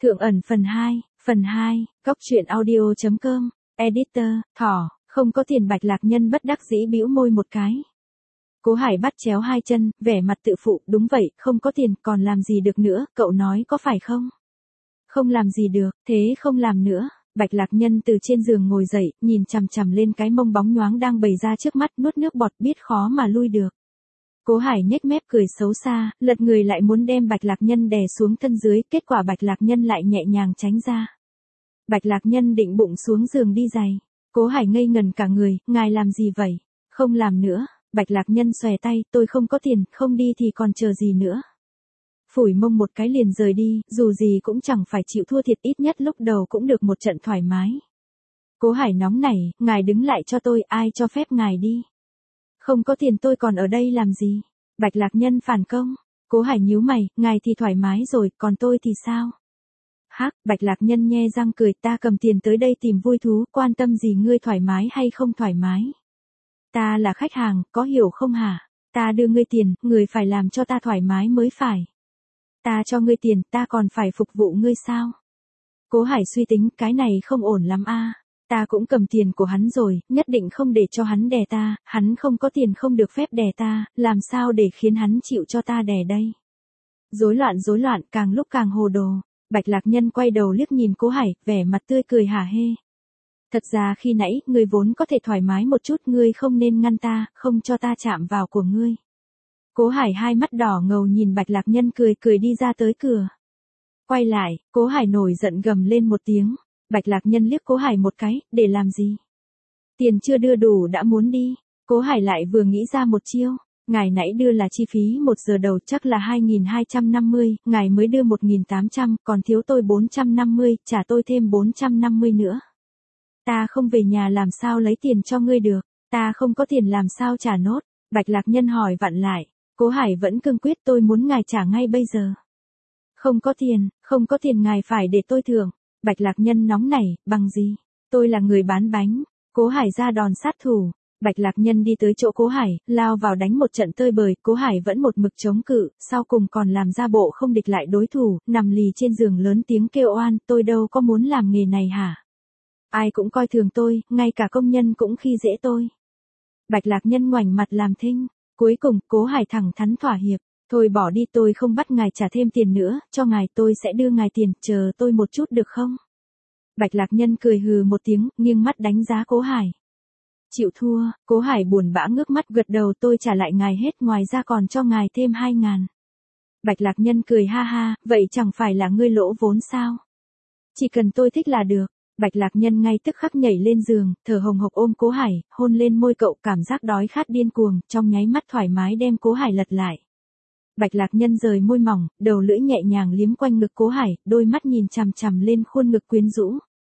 Thượng ẩn phần 2, Cóc truyện audio.com, editor, thỏ, không có tiền Bạch Lạc Nhân bất đắc dĩ bĩu môi một cái. Cố Hải bắt chéo hai chân, vẻ mặt tự phụ, đúng vậy, không có tiền, còn làm gì được nữa, cậu nói có phải không? Không làm gì được, thế không làm nữa. Bạch Lạc Nhân từ trên giường ngồi dậy, nhìn chằm chằm lên cái mông bóng nhoáng đang bày ra trước mắt, nuốt nước bọt biết khó mà lui được. Cố Hải nhếch mép cười xấu xa, lật người lại muốn đem Bạch Lạc Nhân đè xuống thân dưới, kết quả Bạch Lạc Nhân lại nhẹ nhàng tránh ra. Bạch Lạc Nhân định bụng xuống giường đi giày. Cố Hải ngây ngần cả người, ngài làm gì vậy? Không làm nữa. Bạch Lạc Nhân xòe tay, tôi không có tiền, không đi thì còn chờ gì nữa. Phủi mông một cái liền rời đi, dù gì cũng chẳng phải chịu thua thiệt, ít nhất lúc đầu cũng được một trận thoải mái. Cố Hải nóng nảy, ngài đứng lại cho tôi, ai cho phép ngài đi? Không có tiền tôi còn ở đây làm gì? Bạch Lạc Nhân phản công. Cố Hải nhíu mày, ngài thì thoải mái rồi, còn tôi thì sao? Hắc, Bạch Lạc Nhân nhe răng cười, ta cầm tiền tới đây tìm vui thú, quan tâm gì ngươi thoải mái hay không thoải mái? Ta là khách hàng, có hiểu không hả? Ta đưa ngươi tiền, người phải làm cho ta thoải mái mới phải. Ta cho ngươi tiền, ta còn phải phục vụ ngươi sao? Cố Hải suy tính, cái này không ổn lắm a. Ta cũng cầm tiền của hắn rồi, nhất định không để cho hắn đè ta, hắn không có tiền không được phép đè ta, làm sao để khiến hắn chịu cho ta đè đây? Rối loạn, càng lúc càng hồ đồ. Bạch Lạc Nhân quay đầu liếc nhìn Cố Hải, vẻ mặt tươi cười hả hê. Thật ra khi nãy, ngươi vốn có thể thoải mái một chút, ngươi không nên ngăn ta, không cho ta chạm vào của ngươi. Cố Hải hai mắt đỏ ngầu nhìn Bạch Lạc Nhân cười đi ra tới cửa. Quay lại, Cố Hải nổi giận gầm lên một tiếng. Bạch Lạc Nhân liếc Cố Hải một cái, để làm gì? Tiền chưa đưa đủ đã muốn đi. Cố Hải lại vừa nghĩ ra một chiêu. Ngài nãy đưa là chi phí 1 giờ đầu chắc là 2.250, ngài mới đưa 1.800, còn thiếu tôi 450, trả tôi thêm 450 nữa. Ta không về nhà làm sao lấy tiền cho ngươi được, ta không có tiền làm sao trả nốt. Bạch Lạc Nhân hỏi vặn lại. Cố Hải vẫn cương quyết, tôi muốn ngài trả ngay bây giờ. Không có tiền ngài phải để tôi thưởng. Bạch Lạc Nhân nóng nảy, bằng gì? Tôi là người bán bánh. Cố Hải ra đòn sát thủ. Bạch Lạc Nhân đi tới chỗ Cố Hải, lao vào đánh một trận tơi bời, Cố Hải vẫn một mực chống cự, sau cùng còn làm ra bộ không địch lại đối thủ, nằm lì trên giường lớn tiếng kêu oan, tôi đâu có muốn làm nghề này hả? Ai cũng coi thường tôi, ngay cả công nhân cũng khi dễ tôi. Bạch Lạc Nhân ngoảnh mặt làm thinh, cuối cùng Cố Hải thẳng thắn thỏa hiệp, thôi bỏ đi, tôi không bắt ngài trả thêm tiền nữa, cho ngài tôi sẽ đưa ngài tiền, chờ tôi một chút được không? Bạch Lạc Nhân cười hừ một tiếng, nghiêng mắt đánh giá Cố Hải. Chịu thua. Cố Hải buồn bã ngước mắt gật đầu, tôi trả lại ngài hết, ngoài ra còn cho ngài thêm 2.000. Bạch Lạc Nhân cười ha ha, vậy chẳng phải là ngươi lỗ vốn sao? Chỉ cần tôi thích là được. Bạch Lạc Nhân ngay tức khắc nhảy lên giường, thở hồng hộc ôm Cố Hải, hôn lên môi cậu, cảm giác đói khát điên cuồng, trong nháy mắt thoải mái đem Cố Hải lật lại. Bạch Lạc Nhân rời môi mỏng, đầu lưỡi nhẹ nhàng liếm quanh ngực Cố Hải, đôi mắt nhìn chằm chằm lên khuôn ngực quyến rũ.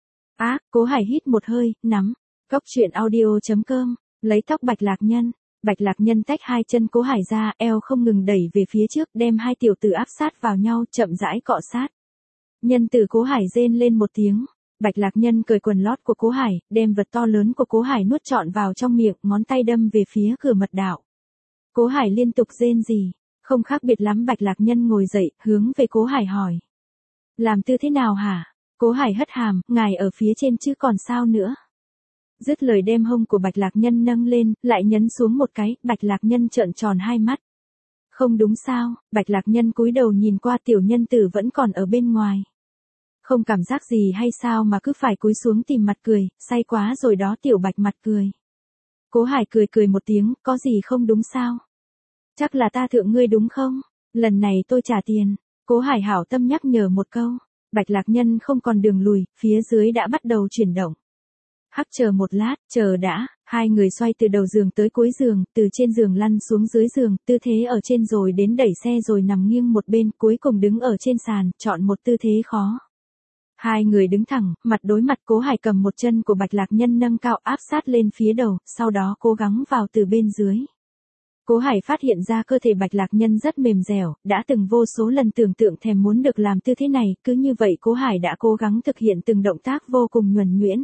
Cố Hải hít một hơi, nắm. Cóc truyện audio.com, lấy tóc Bạch Lạc Nhân. Bạch Lạc Nhân tách hai chân Cố Hải ra, eo không ngừng đẩy về phía trước, đem hai tiểu tử áp sát vào nhau, chậm rãi cọ sát. Nhân tử Cố Hải rên lên một tiếng. Bạch Lạc Nhân cởi quần lót của Cố Hải, đem vật to lớn của Cố Hải nuốt trọn vào trong miệng, ngón tay đâm về phía cửa mật đạo. Cố Hải liên tục rên rỉ, không khác biệt lắm. Bạch Lạc Nhân ngồi dậy, hướng về Cố Hải hỏi. Làm tư thế nào hả? Cố Hải hất hàm, ngài ở phía trên chứ còn sao nữa? Dứt lời đem hông của Bạch Lạc Nhân nâng lên, lại nhấn xuống một cái, Bạch Lạc Nhân trợn tròn hai mắt. Không đúng sao? Bạch Lạc Nhân cúi đầu nhìn qua, tiểu nhân tử vẫn còn ở bên ngoài. Không cảm giác gì hay sao mà cứ phải cúi xuống tìm mặt cười, say quá rồi đó tiểu Bạch mặt cười. Cố Hải cười một tiếng, có gì không đúng sao? Chắc là ta thượng ngươi đúng không? Lần này tôi trả tiền. Cố Hải hảo tâm nhắc nhở một câu. Bạch Lạc Nhân không còn đường lùi, phía dưới đã bắt đầu chuyển động. Hắc, chờ một lát, chờ đã. Hai người xoay từ đầu giường tới cuối giường, từ trên giường lăn xuống dưới giường, tư thế ở trên rồi đến đẩy xe rồi nằm nghiêng một bên, cuối cùng đứng ở trên sàn, chọn một tư thế khó. Hai người đứng thẳng, mặt đối mặt. Cố Hải cầm một chân của Bạch Lạc Nhân nâng cao áp sát lên phía đầu, sau đó cố gắng vào từ bên dưới. Cố Hải phát hiện ra cơ thể Bạch Lạc Nhân rất mềm dẻo, đã từng vô số lần tưởng tượng thèm muốn được làm tư thế này, cứ như vậy Cố Hải đã cố gắng thực hiện từng động tác vô cùng nhuần nhuyễn.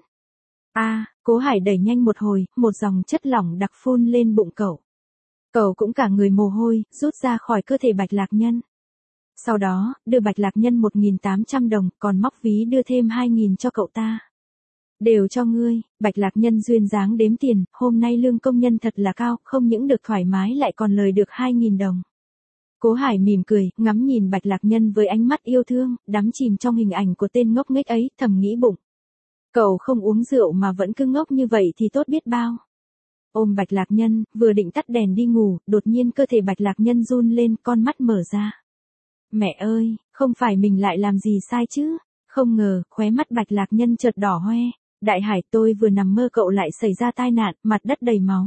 Cố Hải đẩy nhanh một hồi, một dòng chất lỏng đặc phun lên bụng cậu. Cậu cũng cả người mồ hôi, rút ra khỏi cơ thể Bạch Lạc Nhân. Sau đó, đưa Bạch Lạc Nhân 1.800 đồng, còn móc ví đưa thêm 2.000 cho cậu ta. Đều cho ngươi. Bạch Lạc Nhân duyên dáng đếm tiền, hôm nay lương công nhân thật là cao, không những được thoải mái lại còn lời được 2.000 đồng. Cố Hải mỉm cười, ngắm nhìn Bạch Lạc Nhân với ánh mắt yêu thương, đắm chìm trong hình ảnh của tên ngốc nghếch ấy, thầm nghĩ bụng. Cậu không uống rượu mà vẫn cứ ngốc như vậy thì tốt biết bao. Ôm Bạch Lạc Nhân, vừa định tắt đèn đi ngủ, đột nhiên cơ thể Bạch Lạc Nhân run lên, con mắt mở ra. Mẹ ơi, không phải mình lại làm gì sai chứ? Không ngờ, khóe mắt Bạch Lạc Nhân chợt đỏ hoe. Đại Hải, tôi vừa nằm mơ cậu lại xảy ra tai nạn, mặt đất đầy máu.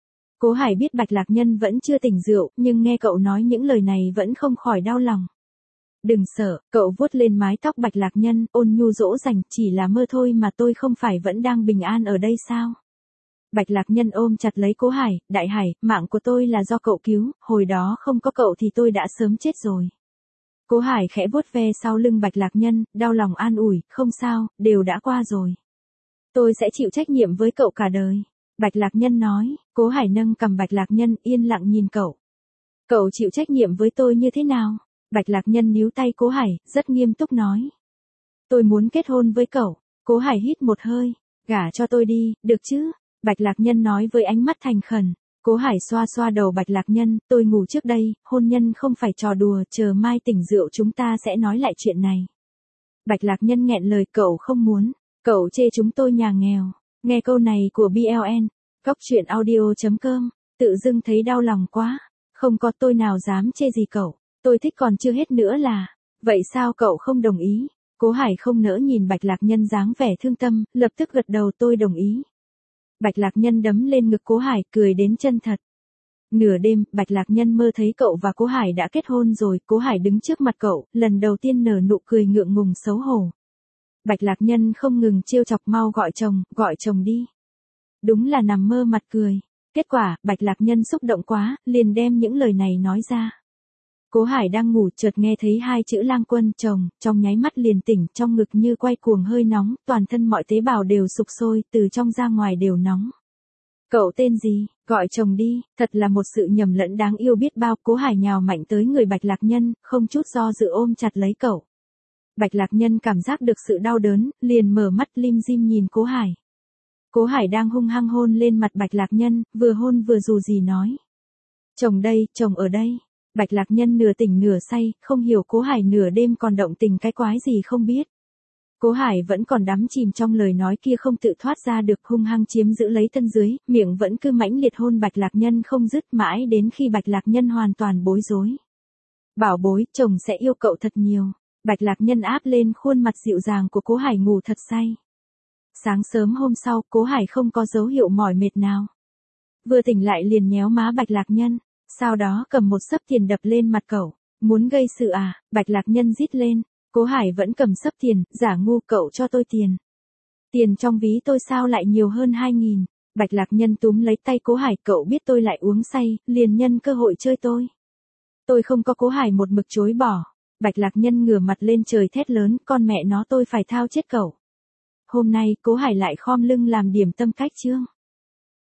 Cố Hải biết Bạch Lạc Nhân vẫn chưa tỉnh rượu, nhưng nghe cậu nói những lời này vẫn không khỏi đau lòng. Đừng sợ, cậu vuốt lên mái tóc Bạch Lạc Nhân, ôn nhu dỗ dành, chỉ là mơ thôi mà tôi không phải vẫn đang bình an ở đây sao? Bạch Lạc Nhân ôm chặt lấy Cố Hải, Đại Hải, mạng của tôi là do cậu cứu, hồi đó không có cậu thì tôi đã sớm chết rồi. Cố Hải khẽ vuốt ve sau lưng Bạch Lạc Nhân, đau lòng an ủi, không sao, đều đã qua rồi. Tôi sẽ chịu trách nhiệm với cậu cả đời. Bạch Lạc Nhân nói. Cố Hải nâng cầm Bạch Lạc Nhân, yên lặng nhìn cậu. Cậu chịu trách nhiệm với tôi như thế nào? Bạch Lạc Nhân níu tay Cố Hải, rất nghiêm túc nói. Tôi muốn kết hôn với cậu. Cố Hải hít một hơi, gả cho tôi đi, được chứ? Bạch Lạc Nhân nói với ánh mắt thành khẩn. Cố Hải xoa xoa đầu Bạch Lạc Nhân, tôi ngủ trước đây, hôn nhân không phải trò đùa, chờ mai tỉnh rượu chúng ta sẽ nói lại chuyện này. Bạch Lạc Nhân nghẹn lời, cậu không muốn, cậu chê chúng tôi nhà nghèo. Nghe câu này của BLN, coctruyện.audio.com, tự dưng thấy đau lòng quá. Không có, tôi nào dám chê gì cậu, tôi thích còn chưa hết nữa là. Vậy sao cậu không đồng ý? Cố Hải không nỡ nhìn Bạch Lạc Nhân dáng vẻ thương tâm, lập tức gật đầu, tôi đồng ý. Bạch Lạc Nhân đấm lên ngực Cố Hải, cười đến chân thật. Nửa đêm, Bạch Lạc Nhân mơ thấy cậu và Cố Hải đã kết hôn rồi, Cố Hải đứng trước mặt cậu, lần đầu tiên nở nụ cười ngượng ngùng xấu hổ. Bạch Lạc Nhân không ngừng trêu chọc, mau gọi chồng đi. Đúng là nằm mơ mặt cười. Kết quả, Bạch Lạc Nhân xúc động quá, liền đem những lời này nói ra. Cố Hải đang ngủ chợt nghe thấy hai chữ Lang Quân, chồng, trong nháy mắt liền tỉnh, trong ngực như quay cuồng hơi nóng, toàn thân mọi tế bào đều sục sôi, từ trong ra ngoài đều nóng. Cậu tên gì? Gọi chồng đi, thật là một sự nhầm lẫn đáng yêu biết bao. Cố Hải nhào mạnh tới người Bạch Lạc Nhân, không chút do dự ôm chặt lấy cậu. Bạch Lạc Nhân cảm giác được sự đau đớn, liền mở mắt lim dim nhìn Cố Hải. Cố Hải đang hung hăng hôn lên mặt Bạch Lạc Nhân, vừa hôn vừa dù gì nói. Chồng đây, chồng ở đây. Bạch Lạc Nhân nửa tỉnh nửa say, không hiểu Cố Hải nửa đêm còn động tình cái quái gì không biết. Cố Hải vẫn còn đắm chìm trong lời nói kia không tự thoát ra được, hung hăng chiếm giữ lấy thân dưới, miệng vẫn cứ mãnh liệt hôn Bạch Lạc Nhân không dứt, mãi đến khi Bạch Lạc Nhân hoàn toàn bối rối. Bảo bối, chồng sẽ yêu cậu thật nhiều. Bạch Lạc Nhân áp lên khuôn mặt dịu dàng của Cố Hải, ngủ thật say. Sáng sớm hôm sau, Cố Hải không có dấu hiệu mỏi mệt nào. Vừa tỉnh lại liền nhéo má Bạch Lạc Nhân, sau đó cầm một xấp tiền đập lên mặt cậu. Muốn gây sự à? Bạch Lạc Nhân rít lên. Cố Hải vẫn cầm xấp tiền, giả ngu, cậu cho tôi tiền. Tiền trong ví tôi sao lại nhiều hơn 2.000? Bạch Lạc Nhân túm lấy tay Cố Hải, cậu biết tôi lại uống say, liền nhân cơ hội chơi tôi. Tôi không có. Cố Hải một mực chối bỏ. Bạch Lạc Nhân ngửa mặt lên trời thét lớn, con mẹ nó tôi phải thao chết cậu. Hôm nay, Cố Hải lại khom lưng làm điểm tâm cách chương.